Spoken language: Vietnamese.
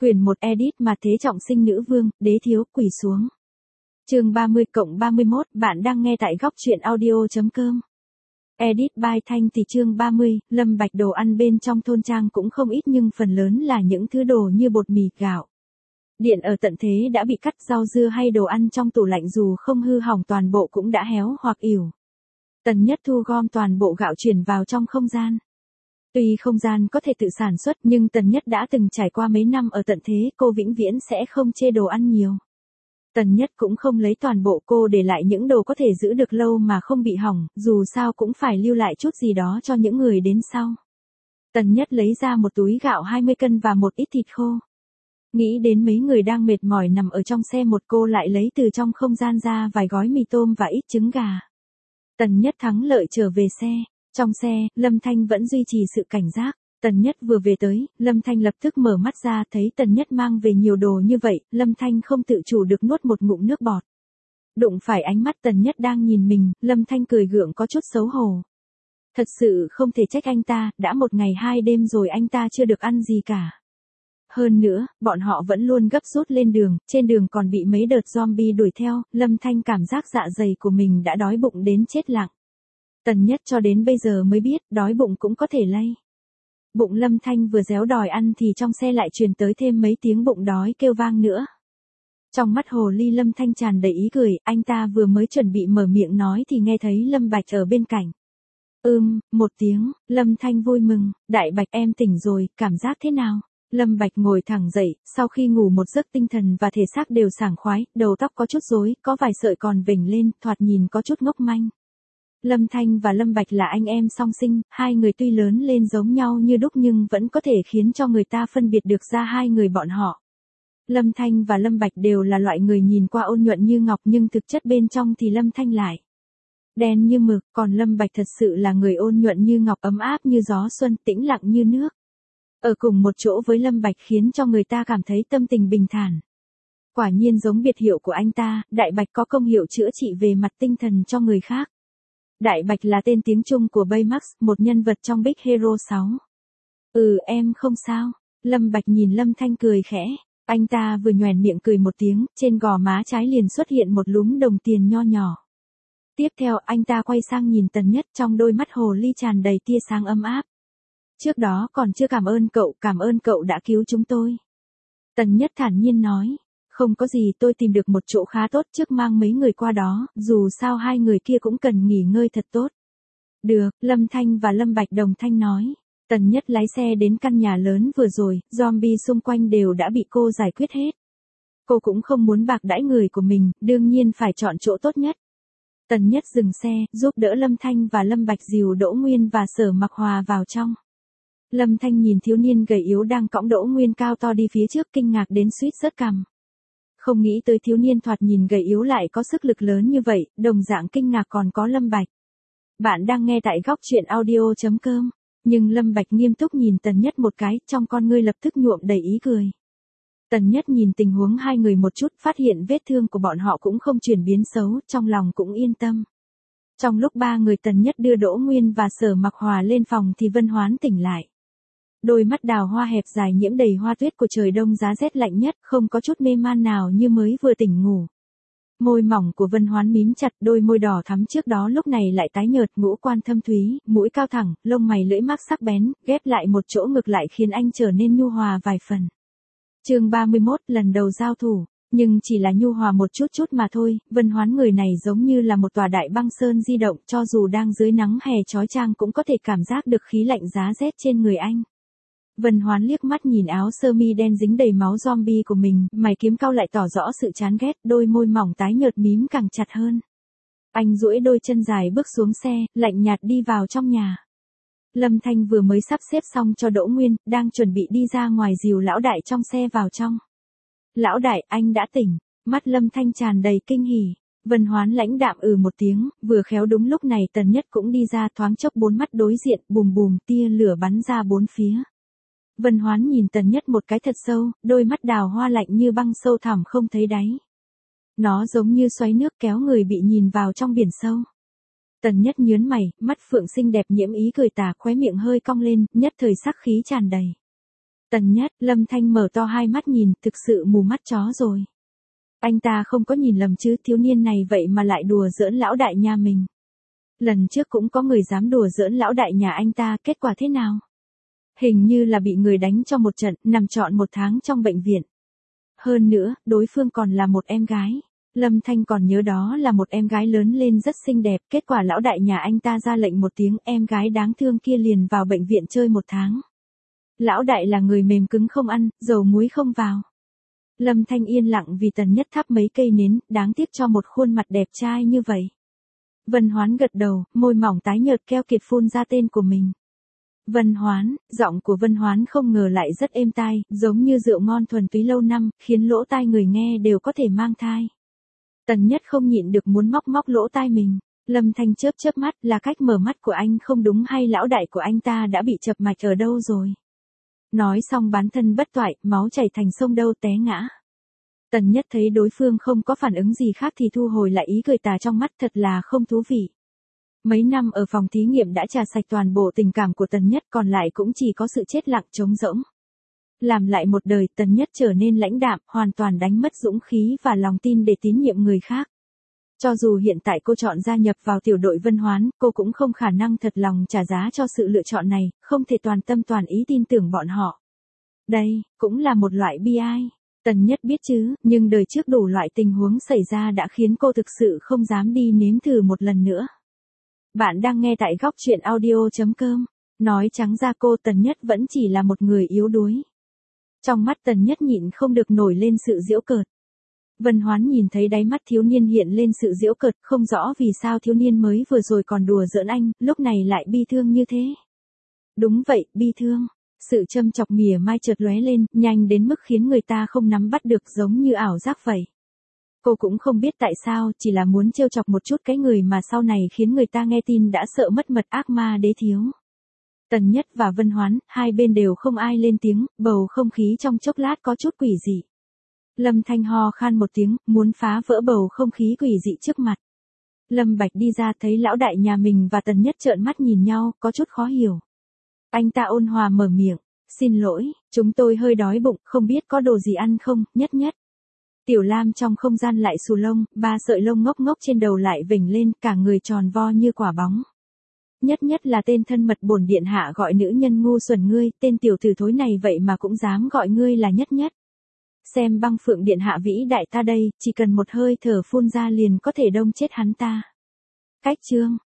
Quyển 1 edit mà thế trọng sinh nữ vương, đế thiếu, quỳ xuống. Chương 30+31, bạn đang nghe tại góc truyện audio.com. Edit by Thanh thì chương 30, Lâm Bạch đồ ăn bên trong thôn trang cũng không ít nhưng phần lớn là những thứ đồ như bột mì, gạo. Điện ở tận thế đã bị cắt, rau dưa hay đồ ăn trong tủ lạnh dù không hư hỏng toàn bộ cũng đã héo hoặc ỉu. Tần Nhất thu gom toàn bộ gạo chuyển vào trong không gian. Tuy không gian có thể tự sản xuất nhưng Tần Nhất đã từng trải qua mấy năm ở tận thế, cô vĩnh viễn sẽ không chê đồ ăn nhiều. Tần Nhất cũng không lấy toàn bộ, cô để lại những đồ có thể giữ được lâu mà không bị hỏng, dù sao cũng phải lưu lại chút gì đó cho những người đến sau. Tần Nhất lấy ra một túi gạo 20 cân và một ít thịt khô. Nghĩ đến mấy người đang mệt mỏi nằm ở trong xe, một cô lại lấy từ trong không gian ra vài gói mì tôm và ít trứng gà. Tần Nhất thắng lợi trở về xe. Trong xe, Lâm Thanh vẫn duy trì sự cảnh giác. Tần Nhất vừa về tới, Lâm Thanh lập tức mở mắt ra, thấy Tần Nhất mang về nhiều đồ như vậy, Lâm Thanh không tự chủ được nuốt một ngụm nước bọt. Đụng phải ánh mắt Tần Nhất đang nhìn mình, Lâm Thanh cười gượng có chút xấu hổ. Thật sự không thể trách anh ta, đã 1 ngày 2 đêm rồi anh ta chưa được ăn gì cả. Hơn nữa, bọn họ vẫn luôn gấp rút lên đường, trên đường còn bị mấy đợt zombie đuổi theo, Lâm Thanh cảm giác dạ dày của mình đã đói bụng đến chết lặng. Tần Nhất cho đến bây giờ mới biết, đói bụng cũng có thể lây. Bụng Lâm Thanh vừa réo đòi ăn thì trong xe lại truyền tới thêm mấy tiếng bụng đói kêu vang nữa. Trong mắt hồ ly Lâm Thanh tràn đầy ý cười, anh ta vừa mới chuẩn bị mở miệng nói thì nghe thấy Lâm Bạch ở bên cạnh. Một tiếng, Lâm Thanh vui mừng, Đại Bạch em tỉnh rồi, cảm giác thế nào? Lâm Bạch ngồi thẳng dậy, sau khi ngủ một giấc tinh thần và thể xác đều sảng khoái, đầu tóc có chút rối, có vài sợi còn vểnh lên, thoạt nhìn có chút ngốc manh. Lâm Thanh và Lâm Bạch là anh em song sinh, hai người tuy lớn lên giống nhau như đúc nhưng vẫn có thể khiến cho người ta phân biệt được ra hai người bọn họ. Lâm Thanh và Lâm Bạch đều là loại người nhìn qua ôn nhuận như ngọc nhưng thực chất bên trong thì Lâm Thanh lại đen như mực, còn Lâm Bạch thật sự là người ôn nhuận như ngọc, ấm áp như gió xuân, tĩnh lặng như nước. Ở cùng một chỗ với Lâm Bạch khiến cho người ta cảm thấy tâm tình bình thản. Quả nhiên giống biệt hiệu của anh ta, Đại Bạch có công hiệu chữa trị về mặt tinh thần cho người khác. Đại Bạch là tên tiếng Trung của Baymax, một nhân vật trong Big Hero 6. Em không sao. Lâm Bạch nhìn Lâm Thanh cười khẽ. Anh ta vừa nhoẻn miệng cười một tiếng, trên gò má trái liền xuất hiện một lúm đồng tiền nho nhỏ. Tiếp theo anh ta quay sang nhìn Tần Nhất, trong đôi mắt hồ ly tràn đầy tia sáng ấm áp. Trước đó còn chưa cảm ơn cậu đã cứu chúng tôi. Tần Nhất thản nhiên nói. Không có gì, tôi tìm được một chỗ khá tốt trước mang mấy người qua đó, dù sao hai người kia cũng cần nghỉ ngơi thật tốt. Được, Lâm Thanh và Lâm Bạch đồng thanh nói. Tần Nhất lái xe đến căn nhà lớn vừa rồi, zombie xung quanh đều đã bị cô giải quyết hết. Cô cũng không muốn bạc đãi người của mình, đương nhiên phải chọn chỗ tốt nhất. Tần Nhất dừng xe, giúp đỡ Lâm Thanh và Lâm Bạch dìu Đỗ Nguyên và Sở Mặc Hòa vào trong. Lâm Thanh nhìn thiếu niên gầy yếu đang cõng Đỗ Nguyên cao to đi phía trước, kinh ngạc đến suýt rớt cằm. Không nghĩ tới thiếu niên thoạt nhìn gầy yếu lại có sức lực lớn như vậy, đồng dạng kinh ngạc còn có Lâm Bạch. Bạn đang nghe tại góc truyện audio.com. Nhưng Lâm Bạch nghiêm túc nhìn Tần Nhất một cái, trong con ngươi lập tức nhuộm đầy ý cười. Tần Nhất nhìn tình huống hai người một chút, phát hiện vết thương của bọn họ cũng không chuyển biến xấu, trong lòng cũng yên tâm. Trong lúc ba người Tần Nhất đưa Đỗ Nguyên và Sở Mặc Hòa lên phòng thì Vân Hoán tỉnh lại. Đôi mắt đào hoa hẹp dài nhiễm đầy hoa tuyết của trời đông giá rét lạnh nhất, không có chút mê man nào như mới vừa tỉnh ngủ. Môi mỏng của Vân Hoán mím chặt, đôi môi đỏ thắm trước đó lúc này lại tái nhợt, ngũ quan thâm thúy, mũi cao thẳng, lông mày lưỡi mác sắc bén, ghép lại một chỗ ngực lại khiến anh trở nên nhu hòa vài phần. Chương 31, lần đầu giao thủ, nhưng chỉ là nhu hòa một chút chút mà thôi, Vân Hoán người này giống như là một tòa đại băng sơn di động, cho dù đang dưới nắng hè chói chang cũng có thể cảm giác được khí lạnh giá rét trên người anh. Vân Hoán liếc mắt nhìn áo sơ mi đen dính đầy máu zombie của mình, mày kiếm cau lại tỏ rõ sự chán ghét, đôi môi mỏng tái nhợt mím càng chặt hơn. Anh duỗi đôi chân dài bước xuống xe, lạnh nhạt đi vào trong nhà. Lâm Thanh vừa mới sắp xếp xong cho Đỗ Nguyên, đang chuẩn bị đi ra ngoài dìu lão đại trong xe vào trong. Lão đại, anh đã tỉnh. Mắt Lâm Thanh tràn đầy kinh hỉ. Vân Hoán lãnh đạm một tiếng, vừa khéo đúng lúc này Tần Nhất cũng đi ra, thoáng chốc bốn mắt đối diện, bùm bùm tia lửa bắn ra bốn phía. Vân Hoán nhìn Tần Nhất một cái thật sâu, đôi mắt đào hoa lạnh như băng sâu thẳm không thấy đáy. Nó giống như xoáy nước kéo người bị nhìn vào trong biển sâu. Tần Nhất nhướng mày, mắt phượng xinh đẹp nhiễm ý cười tà, khóe miệng hơi cong lên, nhất thời sắc khí tràn đầy. Tần Nhất, Lâm Thanh mở to hai mắt nhìn, thực sự mù mắt chó rồi. Anh ta không có nhìn lầm chứ, thiếu niên này vậy mà lại đùa giỡn lão đại nhà mình. Lần trước cũng có người dám đùa giỡn lão đại nhà anh ta, kết quả thế nào? Hình như là bị người đánh cho một trận, nằm trọn 1 tháng trong bệnh viện. Hơn nữa, đối phương còn là một em gái. Lâm Thanh còn nhớ đó là một em gái lớn lên rất xinh đẹp, kết quả lão đại nhà anh ta ra lệnh một tiếng, em gái đáng thương kia liền vào bệnh viện chơi 1 tháng. Lão đại là người mềm cứng không ăn, dầu muối không vào. Lâm Thanh yên lặng vì Tần Nhất thắp mấy cây nến, đáng tiếc cho một khuôn mặt đẹp trai như vậy. Vân Hoán gật đầu, môi mỏng tái nhợt keo kiệt phun ra tên của mình. Vân Hoán, giọng của Vân Hoán không ngờ lại rất êm tai, giống như rượu ngon thuần túy lâu năm, khiến lỗ tai người nghe đều có thể mang thai. Tần Nhất không nhịn được muốn móc móc lỗ tai mình. Lâm Thanh chớp chớp mắt, là cách mở mắt của anh không đúng hay lão đại của anh ta đã bị chập mạch ở đâu rồi? Nói xong bán thân bất toại, máu chảy thành sông đâu té ngã. Tần Nhất thấy đối phương không có phản ứng gì khác thì thu hồi lại ý cười tà trong mắt, thật là không thú vị. Mấy năm ở phòng thí nghiệm đã trà sạch toàn bộ tình cảm của Tần Nhất, còn lại cũng chỉ có sự chết lặng trống rỗng. Làm lại một đời, Tần Nhất trở nên lãnh đạm, hoàn toàn đánh mất dũng khí và lòng tin để tín nhiệm người khác. Cho dù hiện tại cô chọn gia nhập vào tiểu đội Vân Hoán, cô cũng không khả năng thật lòng trả giá cho sự lựa chọn này, không thể toàn tâm toàn ý tin tưởng bọn họ. Đây, cũng là một loại bi ai. Tần Nhất biết chứ, nhưng đời trước đủ loại tình huống xảy ra đã khiến cô thực sự không dám đi nếm thử một lần nữa. Bạn đang nghe tại góc truyện audio.com. Nói trắng ra cô Tần Nhất vẫn chỉ là một người yếu đuối. Trong mắt Tần Nhất nhịn không được nổi lên sự giễu cợt. Vân Hoán nhìn thấy đáy mắt thiếu niên hiện lên sự giễu cợt, không rõ vì sao thiếu niên mới vừa rồi còn đùa giỡn anh, lúc này lại bi thương như thế. Đúng vậy, bi thương. Sự châm chọc mỉa mai chợt lóe lên, nhanh đến mức khiến người ta không nắm bắt được, giống như ảo giác vậy. Cô cũng không biết tại sao, chỉ là muốn trêu chọc một chút cái người mà sau này khiến người ta nghe tin đã sợ mất mật, ác ma đế thiếu. Tần Nhất và Vân Hoán, hai bên đều không ai lên tiếng, bầu không khí trong chốc lát có chút quỷ dị. Lâm Thanh ho khan một tiếng, muốn phá vỡ bầu không khí quỷ dị trước mặt. Lâm Bạch đi ra thấy lão đại nhà mình và Tần Nhất trợn mắt nhìn nhau, có chút khó hiểu. Anh ta ôn hòa mở miệng, xin lỗi, chúng tôi hơi đói bụng, không biết có đồ gì ăn không, Nhất Nhất. Tiểu Lam trong không gian lại xù lông, 3 sợi lông ngốc ngốc trên đầu lại vểnh lên, cả người tròn vo như quả bóng. Nhất Nhất là tên thân mật bổn điện hạ gọi nữ nhân ngu xuẩn ngươi, tên tiểu tử thối này vậy mà cũng dám gọi ngươi là Nhất Nhất. Xem Băng Phượng điện hạ vĩ đại ta đây, chỉ cần một hơi thở phun ra liền có thể đông chết hắn ta. Cách chương